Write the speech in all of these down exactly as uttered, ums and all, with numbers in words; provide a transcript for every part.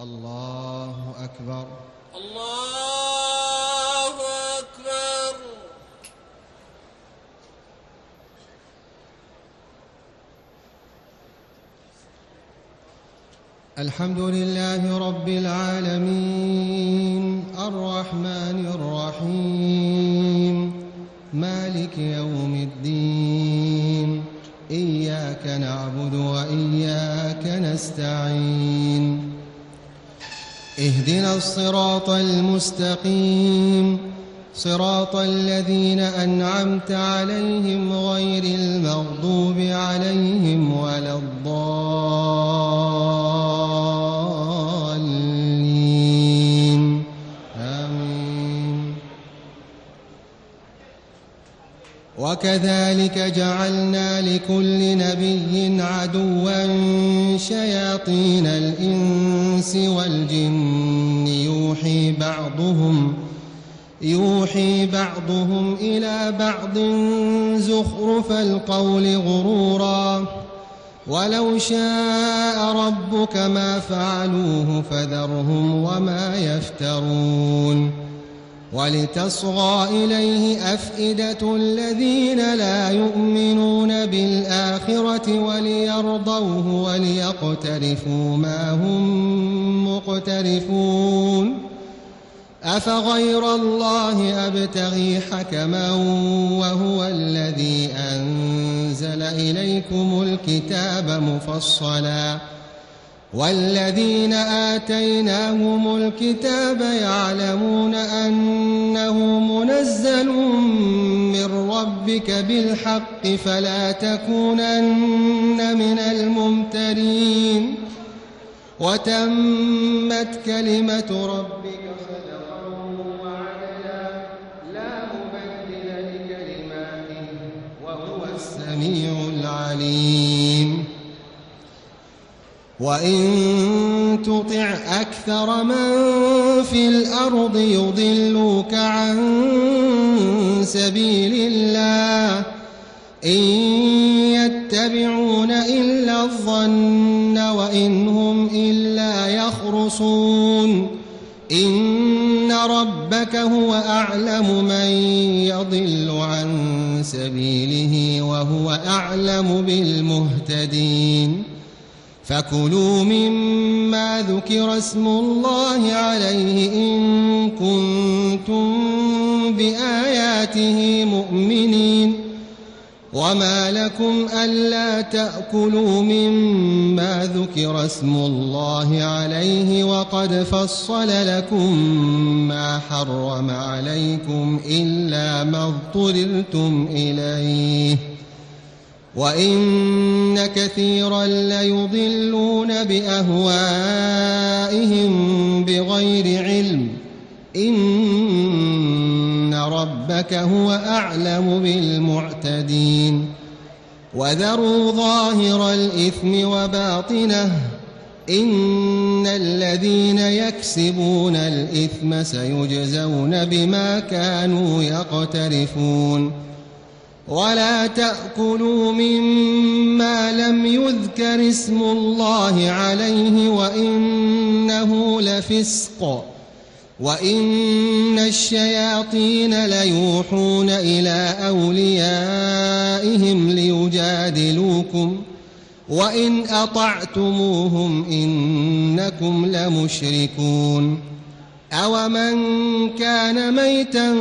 الله أكبر. الله أكبر. الحمد لله رب العالمين الرحمن الرحيم مالك يوم الدين إياك نعبد وإياك نستعين اهدنا الصراط المستقيم صراط الذين أنعمت عليهم غير المغضوب عليهم ولا الضالين آمين. وكذلك جعلنا لكل نبي عدوا شياطين الإنس والجن يوحي بعضهم يوحي بعضهم إلى بعض زخرف القول غرورا ولو شاء ربك ما فعلوه فذرهم وما يفترون ولتصغى إليه أفئدة الذين لا يؤمنون بالآخرة وليرضوه وليقترفوا ما هم مقترفون أفغير الله أبتغي حكما وهو الذي أنزل إليكم الكتاب مفصلا والذين آتيناهم الكتاب يعلمون أنه منزل من ربك بالحق فلا تكونن من الممترين وتمت كلمة ربك صدقا وعدلا لا مبدل لكلماته وهو السميع العليم. وإن تطع أكثر من في الأرض يضلوك عن سبيل الله إن يتبعون إلا الظن وإن هم إلا يخرصون إن ربك هو أعلم من يضل عن سبيله وهو أعلم بالمهتدين. فكلوا مما ذكر اسم الله عليه إن كنتم بآياته مؤمنين وما لكم ألا تأكلوا مما ذكر اسم الله عليه وقد فصل لكم ما حرم عليكم إلا ما اضطررتم إليه وإن كثيرا ليضلون بأهوائهم بغير علم إن ربك هو أعلم بالمعتدين. وذروا ظاهر الإثم وباطنه إن الذين يكسبون الإثم سيجزون بما كانوا يقترفون. ولا تأكلوا مما لم يذكر اسم الله عليه وإنه لفسق وإن الشياطين ليوحون إلى أوليائهم ليجادلوكم وإن أطعتموهم إنكم لمشركون. أومن كان ميتا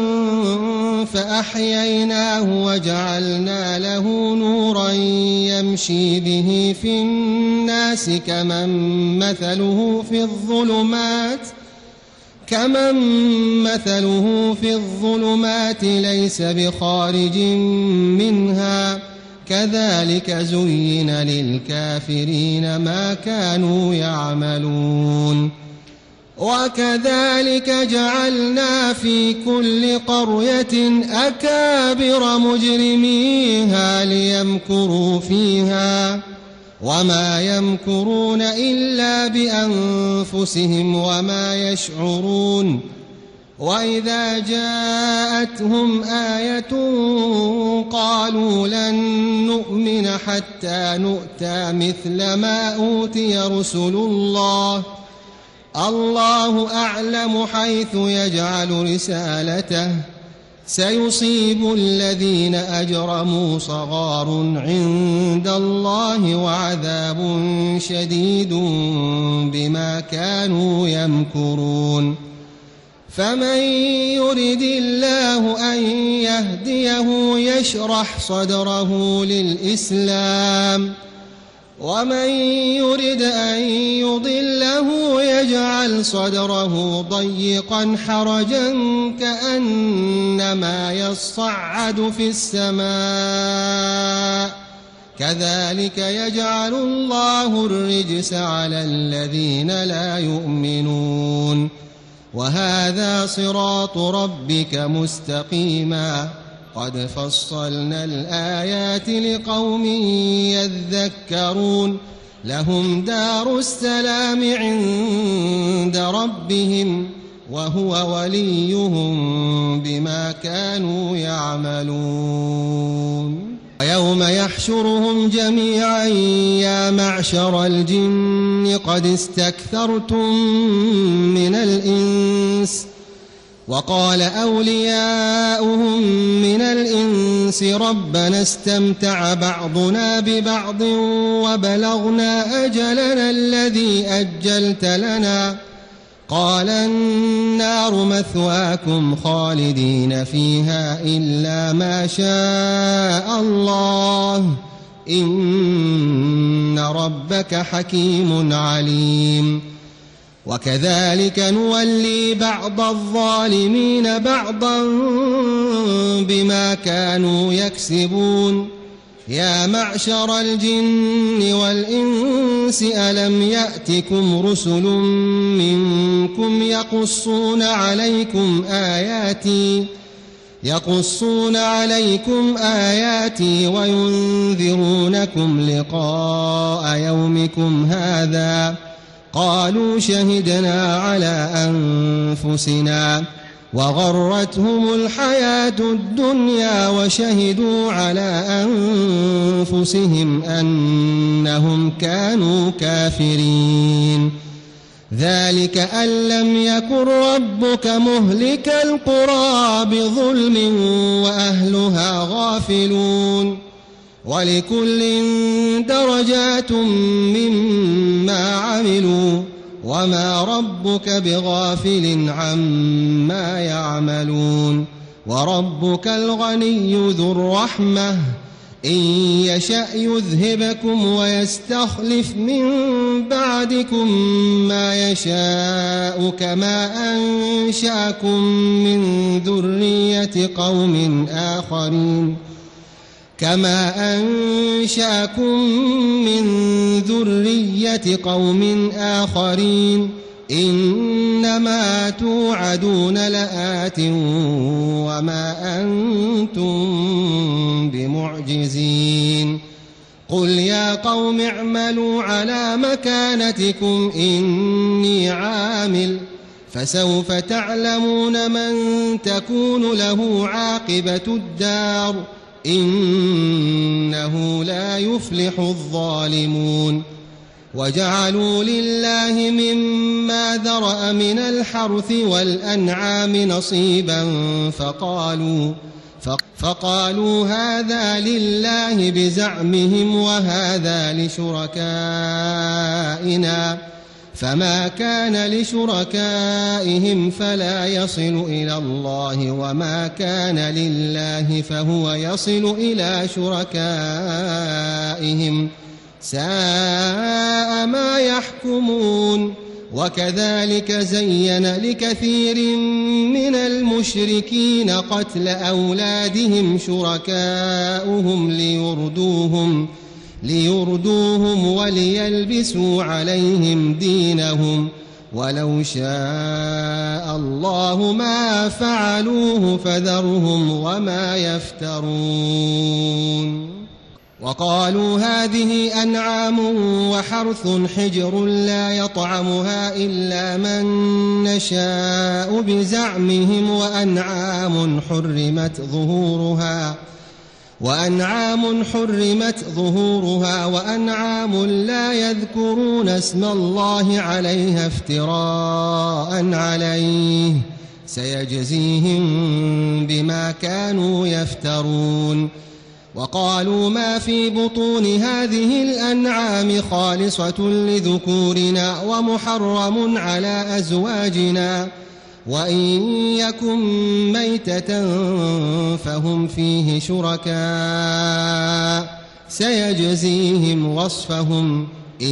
فأحييناه وجعلنا له نورا يمشي به في الناس كمن مثله في الظلمات كمن مثله في الظلمات ليس بخارج منها كذلك زين للكافرين ما كانوا يعملون. وكذلك جعلنا في كل قرية أكابر مجرميها ليمكروا فيها وما يمكرون إلا بأنفسهم وما يشعرون. وإذا جاءتهم آية قالوا لن نؤمن حتى نؤتى مثل ما أوتي رسل الله الله أعلم حيث يجعل رسالته سيصيب الذين أجرموا صغار عند الله وعذاب شديد بما كانوا يمكرون فمن يرد الله أن يهديه يشرح صدره للإسلام ومن يرد أن يضله يجعل صدره ضيقا حرجا كأنما يصعد في السماء كذلك يجعل الله الرجس على الذين لا يؤمنون وهذا صراط ربك مستقيما قد فصلنا الآيات لقوم يذكرون لهم دار السلام عند ربهم وهو وليهم بما كانوا يعملون ويوم يحشرهم جميعا يا معشر الجن قد استكثرتم من الإنس وقال أولياؤهم من الإنس ربنا استمتع بعضنا ببعض وبلغنا أجلنا الذي أجلت لنا قال النار مثواكم خالدين فيها إلا ما شاء الله إن ربك حكيم عليم وكذلك نولي بعض الظالمين بعضا بما كانوا يكسبون يا معشر الجن والإنس ألم يأتكم رسل منكم يقصون عليكم آياتي يقصون عليكم آياتي وينذرونكم لقاء يومكم هذا قالوا شهدنا على أنفسنا وغرتهم الحياة الدنيا وشهدوا على أنفسهم أنهم كانوا كافرين ذلك أن لم يكن ربك مهلك القرى بظلم وأهلها غافلون ولكل درجات مما عملوا وما ربك بغافل عما يعملون وربك الغني ذو الرحمة إن يشأ يذهبكم ويستخلف من بعدكم ما يشاء كما أنشأكم من ذرية قوم آخرين كما أنشأكم من ذرية قوم آخرين إنما توعدون لآت وما أنتم بمعجزين قل يا قوم اعملوا على مكانتكم إني عامل فسوف تعلمون من تكون له عاقبة الدار إنه لا يفلح الظالمون وجعلوا لله مما ذرأ من الحرث والأنعام نصيبا فقالوا فقالوا هذا لله بزعمهم وهذا لشركائنا فما كان لشركائهم فلا يصل إلى الله وما كان لله فهو يصل إلى شركائهم ساء ما يحكمون وكذلك زين لكثير من المشركين قتل أولادهم شركاؤهم ليردوهم ليردوهم وليلبسوا عليهم دينهم ولو شاء الله ما فعلوه فذرهم وما يفترون وقالوا هذه أنعام وحرث حجر لا يطعمها إلا من نشاء بزعمهم وأنعام حرمت ظهورها وأنعام حرمت ظهورها وأنعام لا يذكرون اسم الله عليها افتراء عليه سيجزيهم بما كانوا يفترون. وقالوا ما في بطون هذه الأنعام خالصة لذكورنا ومحرم على أزواجنا وإن يكن ميتة فهم فيه شركاء سيجزيهم وصفهم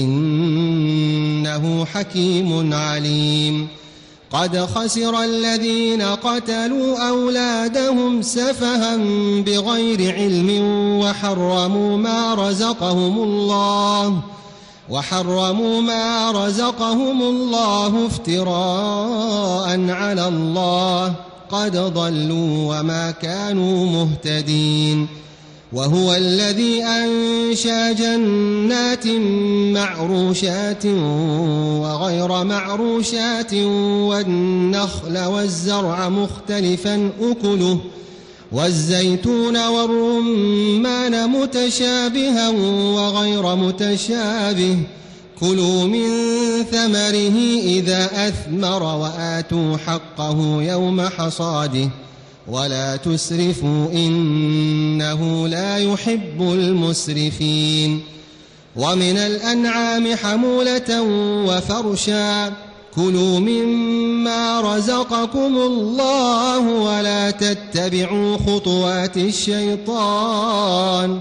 إنه حكيم عليم. قد خسر الذين قتلوا أولادهم سفها بغير علم وحرموا ما رزقهم الله وحرموا ما رزقهم الله افتراء على الله قد ضلوا وما كانوا مهتدين. وهو الذي أنشأ جنات معروشات وغير معروشات والنخل والزرع مختلفا أكله والزيتون والرمان متشابها وغير متشابه كلوا من ثمره إذا أثمر وآتوا حقه يوم حصاده ولا تسرفوا إنه لا يحب المسرفين. ومن الأنعام حمولة وفرشا كلوا مما رزقكم الله ولا تتبعوا خطوات الشيطان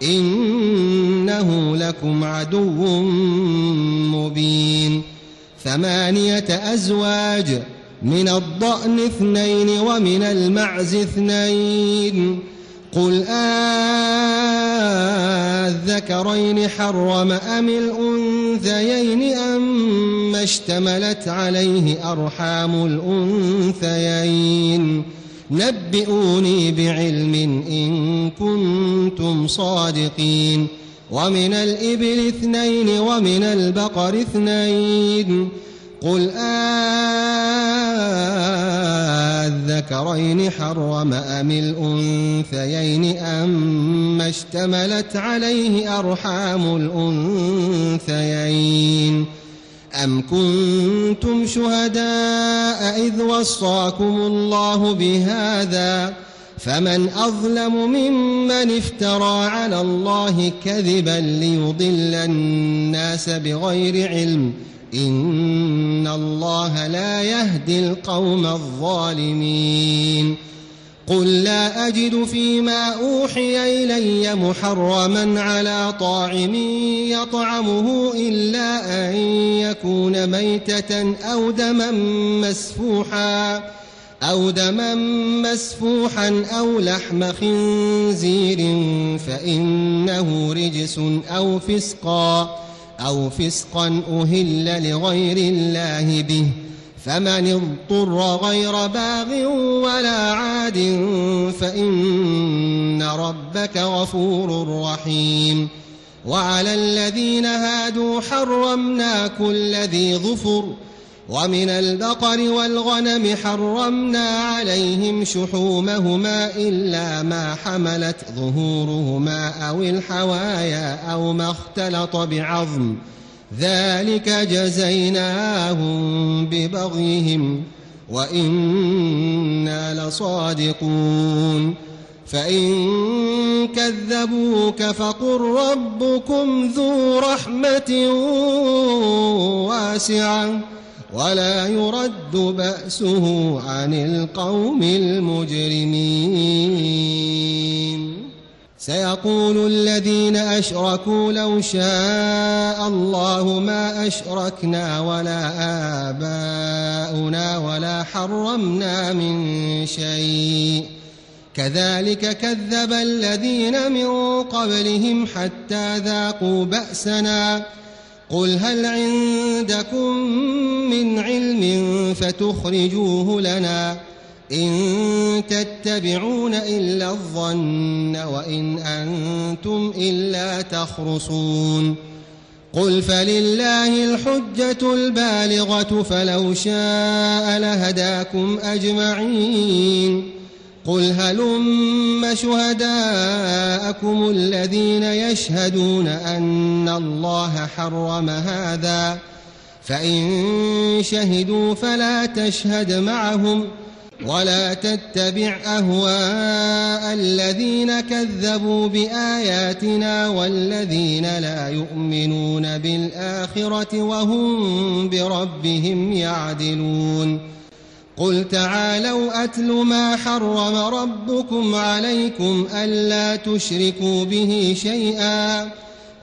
إنه لكم عدو مبين. ثمانية أزواج من الضأن اثنين ومن المعز اثنين قل آذكرين حرم أم الأنثيين أما اشتملت عليه أرحام الأنثيين نبئوني بعلم إن كنتم صادقين. ومن الإبل اثنين ومن البقر اثنين قل آذكرين حرم أم الأنثيين أما اشتملت عليه أرحام الأنثيين أم كنتم شهداء إذ وصاكم الله بهذا فمن أظلم ممن افترى على الله كذبا ليضل الناس بغير علم إن الله لا يهدي القوم الظالمين. قل لا أجد فيما أوحي إلي محرما على طاعم يطعمه إلا أن يكون ميتة أو دما مسفوحا أو دما مسفوحا أو لحم خنزير فإنه رجس أو فسقا أو فسقا أهل لغير الله به فمن اضطر غير باغ ولا عاد فإن ربك غفور رحيم. وعلى الذين هادوا حرمنا كل ذي ظفر ومن البقر والغنم حرمنا عليهم شحومهما إلا ما حملت ظهورهما أو الحوايا أو ما اختلط بعظم ذلك جزيناهم ببغيهم وإنا لصادقون. فإن كذبوك فقل ربكم ذو رحمة واسعة ولا يرد بأسه عن القوم المجرمين. سيقول الذين أشركوا لو شاء الله ما أشركنا ولا آباؤنا ولا حرمنا من شيء كذلك كذب الذين من قبلهم حتى ذاقوا بأسنا قل هل عندكم من علم فتخرجوه لنا إن تتبعون إلا الظن وإن أنتم إلا تخرصون. قل فلله الحجة البالغة فلو شاء لهداكم أجمعين. قل هلم شهداءكم الذين يشهدون أن الله حرم هذا فإن شهدوا فلا تشهد معهم ولا تتبع أهواء الذين كذبوا بآياتنا والذين لا يؤمنون بالآخرة وهم بربهم يعدلون قل تعالوا أتل ما حرم ربكم عليكم ألا تشركوا به شيئا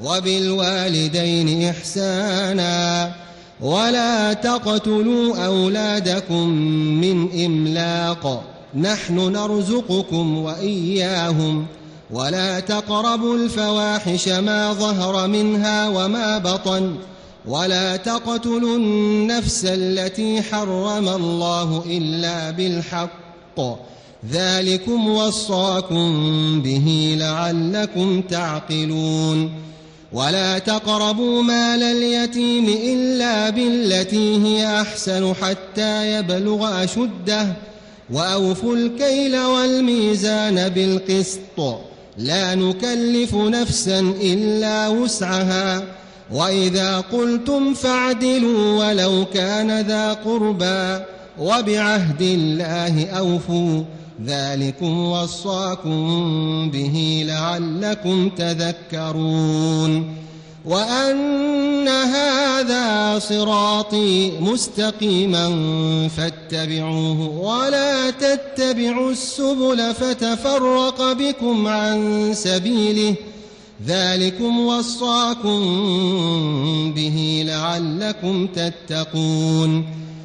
وبالوالدين إحسانا ولا تقتلوا أولادكم من إملاق نحن نرزقكم وإياهم ولا تقربوا الفواحش ما ظهر منها وما بطن ولا تقتلوا النفس التي حرم الله إلا بالحق ذلكم وصاكم به لعلكم تعقلون ولا تقربوا مال اليتيم إلا بالتي هي أحسن حتى يبلغ أشده وأوفوا الكيل والميزان بالقسط لا نكلف نفسا إلا وسعها وإذا قلتم فاعدلوا ولو كان ذا قربى وبعهد الله أوفوا ذلكم وصاكم به لعلكم تذكرون وأن هذا صراطي مستقيما فاتبعوه ولا تتبعوا السبل فتفرق بكم عن سبيله ذلكم وصاكم به لعلكم تتقون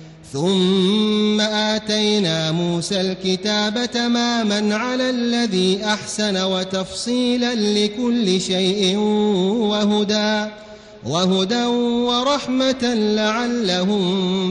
ثم آتينا موسى الكتاب تماما على الذي أحسن وتفصيلا لكل شيء وهدى وهدى ورحمة لعلهم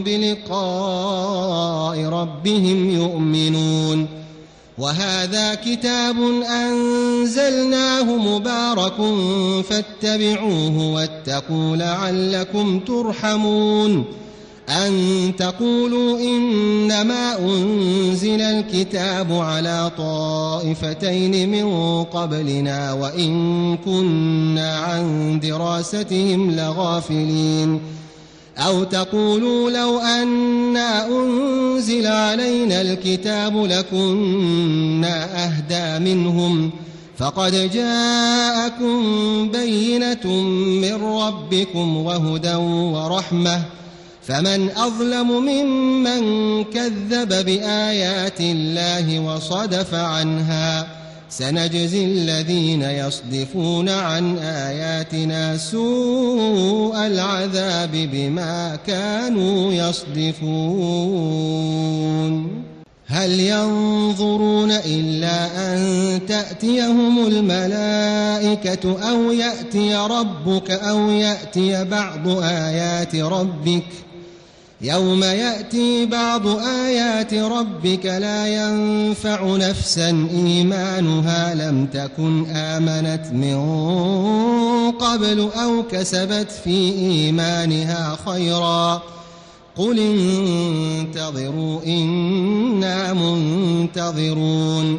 بلقاء ربهم يؤمنون وهذا كتاب أنزلناه مبارك فاتبعوه واتقوا لعلكم ترحمون أن تقولوا إنما أنزل الكتاب على طائفتين من قبلنا وإن كنا عن دراستهم لغافلين أو تقولوا لو أنا أنزل علينا الكتاب لكنا أهدى منهم فقد جاءكم بينة من ربكم وهدى ورحمة فمن أظلم ممن كذب بآيات الله وصدف عنها سنجزي الذين يصدفون عن آياتنا سوء العذاب بما كانوا يصدفون هل ينظرون إلا أن تأتيهم الملائكة أو يأتي ربك أو يأتي بعض آيات ربك يوم يأتي بعض آيات ربك لا ينفع نفسا إيمانها لم تكن آمنت من قبل أو كسبت في إيمانها خيرا قل انتظروا إنا منتظرون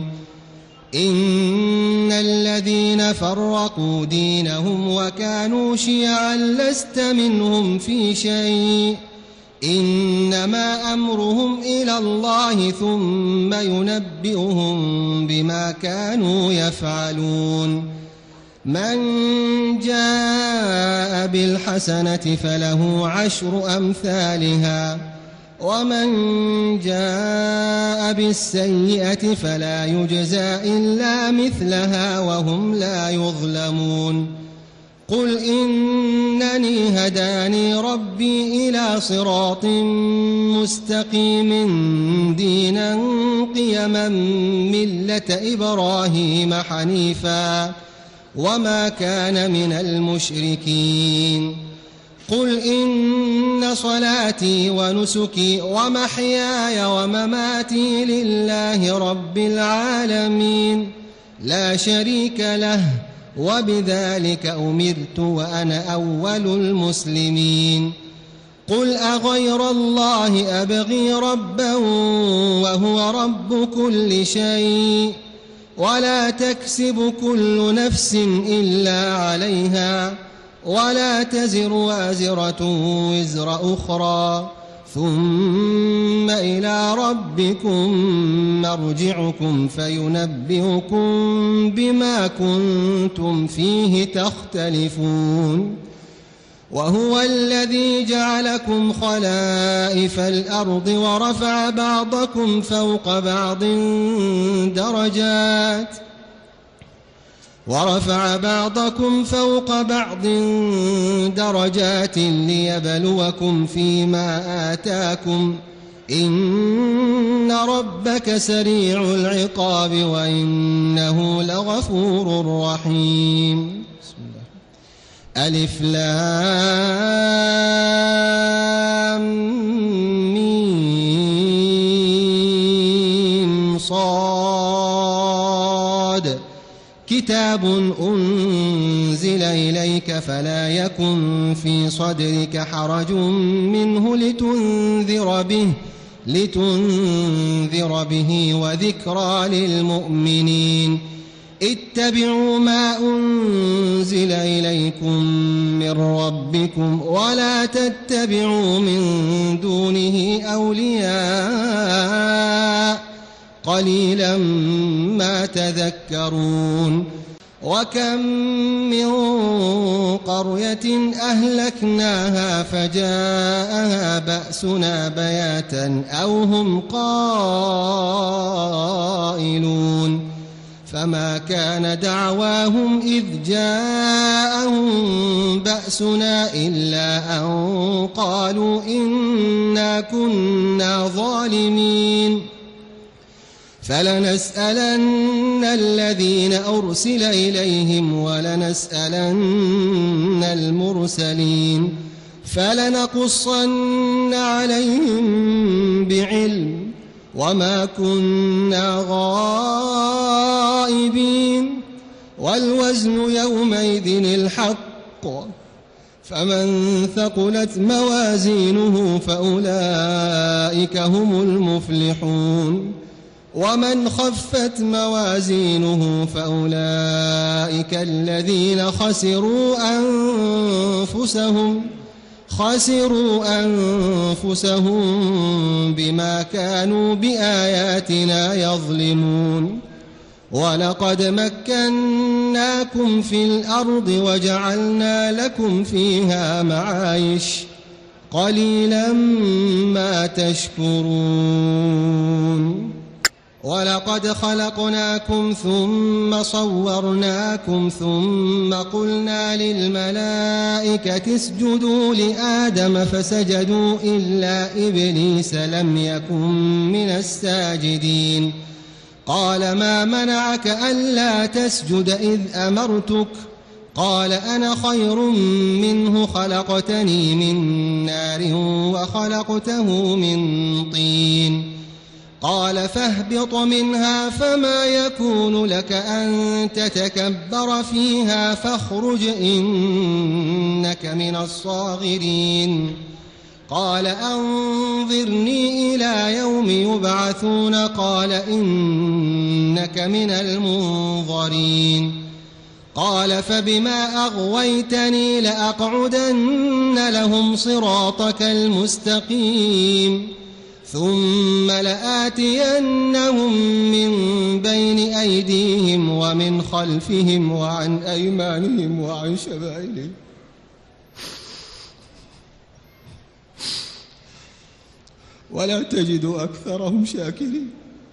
إن الذين فرقوا دينهم وكانوا شيعا لست منهم في شيء إنما أمرهم إلى الله ثم ينبئهم بما كانوا يفعلون من جاء بالحسنة فله عشر أمثالها ومن جاء بالسيئة فلا يجزى إلا مثلها وهم لا يظلمون قل إنني هداني ربي إلى صراط مستقيم دينا قيما ملة إبراهيم حنيفا وما كان من المشركين قل إن صلاتي ونسكي ومحياي ومماتي لله رب العالمين لا شريك له وبذلك أمرت وأنا أول المسلمين قل أغير الله أبغي ربا وهو رب كل شيء ولا تكسب كل نفس إلا عليها ولا تزر وازرة وزر أخرى ثم إلى ربكم مرجعكم فينبئكم بما كنتم فيه تختلفون وهو الذي جعلكم خلائف الأرض ورفع بعضكم فوق بعض درجات ورفع بعضكم فوق بعض درجات ليبلوكم فيما آتاكم إن ربك سريع العقاب وإنه لغفور رحيم. بسم الله. ألف لام ميم صاد كتاب أنزل إليك فلا يكن في صدرك حرج منه لتنذر به لتنذر به وذكرى للمؤمنين اتبعوا ما أنزل إليكم من ربكم ولا تتبعوا من دونه أولياء قليلا ما تذكرون. وكم من قرية أهلكناها فجاءها بأسنا بياتا أو هم قائلون فما كان دعواهم إذ جاءهم بأسنا إلا أن قالوا إنا كنا ظالمين فلنسألن الذين أرسل إليهم ولنسألن المرسلين فلنقصن عليهم بعلم وما كنا غائبين والوزن يومئذ الحق فمن ثقلت موازينه فأولئك هم المفلحون ومن خفت موازينه فأولئك الذين خسروا أنفسهم خسروا أنفسهم بما كانوا بآياتنا يظلمون. ولقد مكناكم في الأرض وجعلنا لكم فيها معايش قليلا ما تشكرون. ولقد خلقناكم ثم صورناكم ثم قلنا للملائكة اسجدوا لآدم فسجدوا إلا إبليس لم يكن من الساجدين قال ما منعك ألا تسجد إذ أمرتك قال أنا خير منه خلقتني من نار وخلقته من طين قال فاهبط منها فما يكون لك أن تتكبر فيها فاخرج إنك من الصاغرين قال أنظرني إلى يوم يبعثون قال إنك من المنظرين قال فبما أغويتني لأقعدن لهم صراطك المستقيم ثم لآتينهم من بين أيديهم ومن خلفهم وعن أيمانهم وعن شمائلهم ولا تجد أكثرهم شاكرين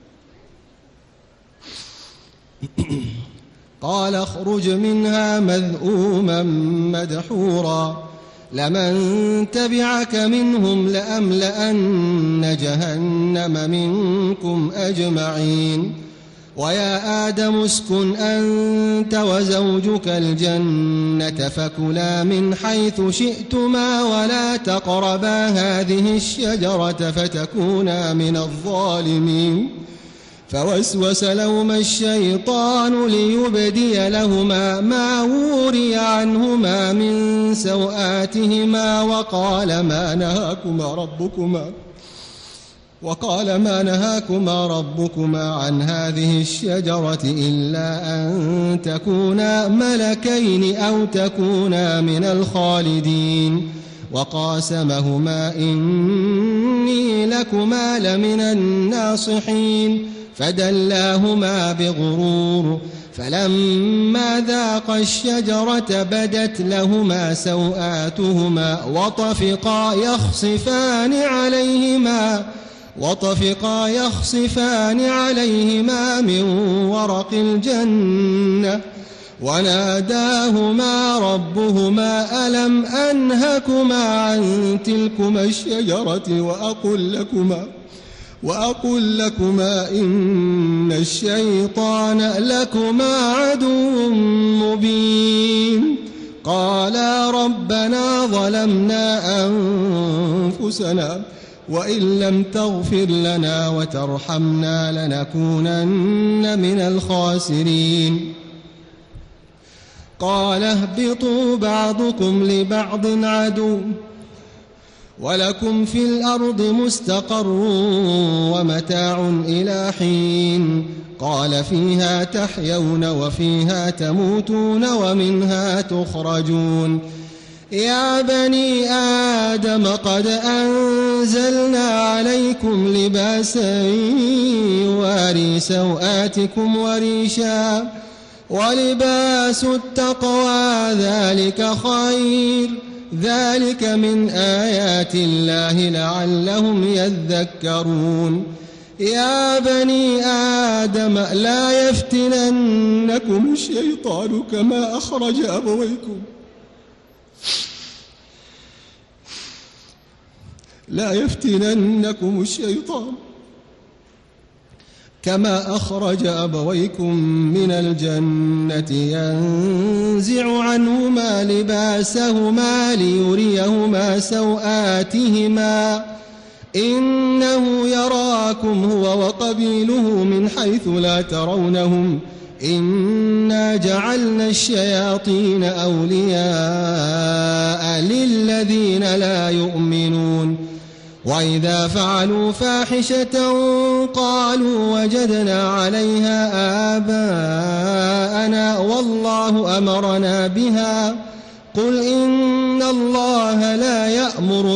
قال اخرج منها مذءوما مدحورا لمن تبعك منهم لأملأن جهنم منكم أجمعين ويا آدم اسكن أنت وزوجك الجنة فكلا من حيث شئتما ولا تقربا هذه الشجرة فتكونا من الظالمين فوسوس لهما الشيطان ليبدي لهما ما وري عنهما من سوآتهما وقال ما نهاكما ربكما وقال ما نهاكما ربكما عن هذه الشجرة إلا أن تكونا ملكين أو تكونا من الخالدين وقاسمهما إني لكما لمن الناصحين فدلاهما بغرور فلما ذاقا الشجرة بدت لهما سوآتهما وطفقا يخصفان عليهما وطفقا يخصفان عليهما من ورق الجنة وناداهما ربهما ألم أنهكما عن تلكما الشجرة وأقل لكما وأقل لكما إن الشيطان لكما عدو مبين قالا ربنا ظلمنا أنفسنا وإن لم تغفر لنا وترحمنا لنكونن من الخاسرين قال اهبطوا بعضكم لبعض عدو ولكم في الأرض مستقر ومتاع إلى حين قال فيها تحيون وفيها تموتون ومنها تخرجون يا بني آدم قد أنزلنا عليكم لباسا يواري سوآتكم وريشا ولباس التقوى ذلك خير ذلك من آيات الله لعلهم يذكرون يا بني آدم لا يفتننكم الشيطان كما أخرج أبويكم لا يفتننكم الشيطان كما أخرج أبويكم من الجنة ينزع عنهما لباسهما ليريهما سوآتهما إنه يراكم هو وقبيله من حيث لا ترونهم إنا جعلنا الشياطين أولياء للذين لا يؤمنون وإذا فعلوا فاحشة قالوا وجدنا عليها آباءنا والله أمرنا بها قل إن الله لا يأمر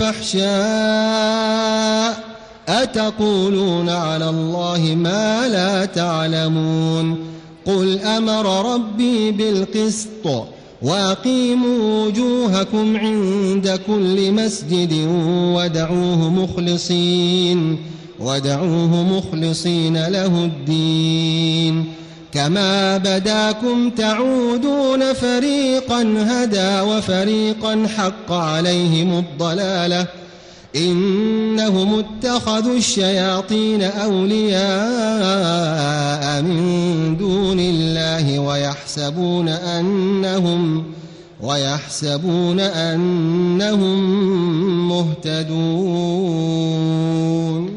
بالفحشاء أتقولون على الله ما لا تعلمون قل أمر ربي بالقسط وأقيموا وجوهكم عند كل مسجد ودعوه مخلصين ودعوه مخلصين له الدين كما بداكم تعودون فريقا هدى وفريقا حق عليهم الضلالة إنهم اتخذوا الشياطين أولياء من دون الله ويحسبون أنهم ويحسبون أنهم مهتدون